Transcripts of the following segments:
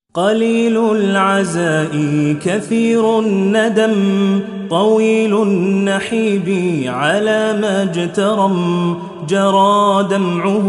قليل العزاء كثير الندم، طويل النحيب على ما اجترم، جرى دمعه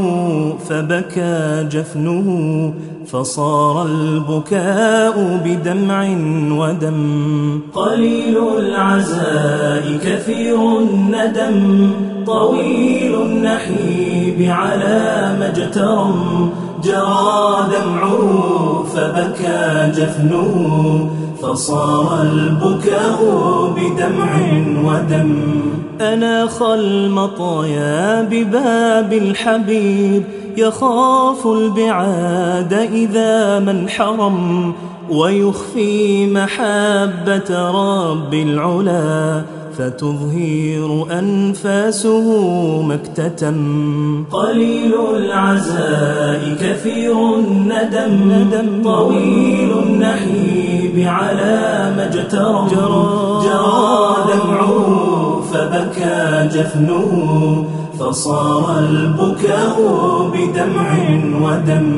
فبكى جفنه، فصار البكاء بدمع ودم. قليل العزاء كثير الندم، طويل النحيب على ما اجترم، جرى دمعه فبكى جفنه، فصار البكاء بدمع ودم. أناخ المطايا بباب الحبيب، يخاف البعاد إذا ما انحرم، ويخفي محبة رب العلا، فتظهر أنفاسه ما اكتتم. قليل العزاء كثير الندم، طويل النحيب على ما اجترم، جرى دمعه فبكى جفنه، فصار البكاء بدمع ودم.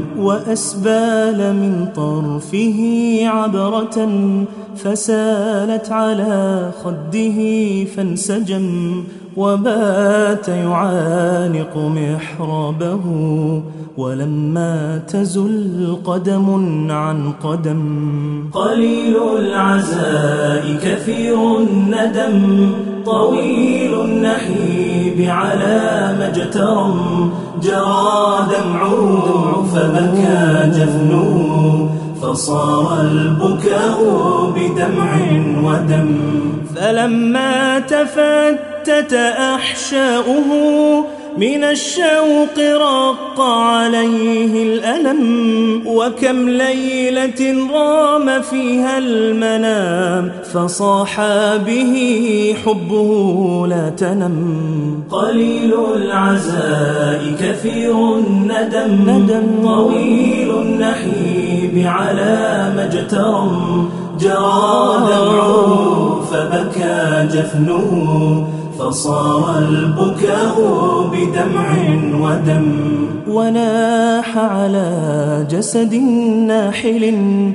وأسبال من طرفه عبرة، فسالت على خده فانسجم، وبات يعانق محرابه، ولما تزل قدم عن قدم. قليل العزاء كثير الندم، طويل النحيب على ما اجترم، جرى دمعه فبكى جفنه، فصار البكاء بدمع ودم. فلما تفتت أحشاؤه من الشوق رق عليه الألم، وكم ليلة رام فيها المنام، فصاح به حبه لا تنم. قليل العزاء كثير الندم، طويل النحيب على ما اجترم، جرى دمعه فبكى جفنه، فصار البكاء بدمع ودم. وناح على جسد ناحل،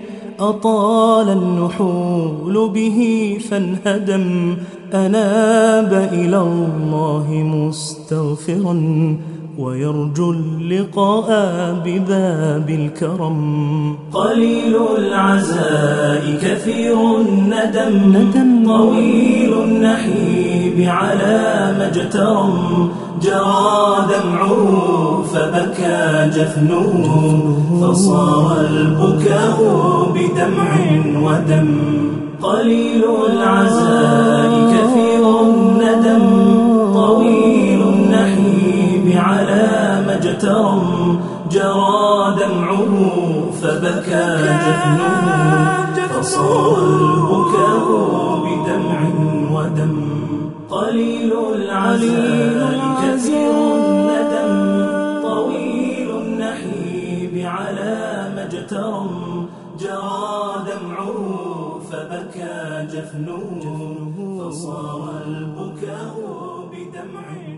أطال النحول به فانهدم، أناب إلى الله مستغفرا، ويرجو اللقاء بباب الكرم. قليل العزاء كثير الندم، طويل النحيب على ما اجترم، جرى دمعه فبكى جفنه، فصار البكاء بدمع ودم. قليل العزاء كثير الندم، طويل النحيب على ما اجترم، جرى دمعه فبكى جفنه، فصار البكاء بدمع ودم. قليل العزاء كثير الندم، طويل النحيب على ما اجترم، جرى دمعه فبكى جفنه، فصار البكاء بدمع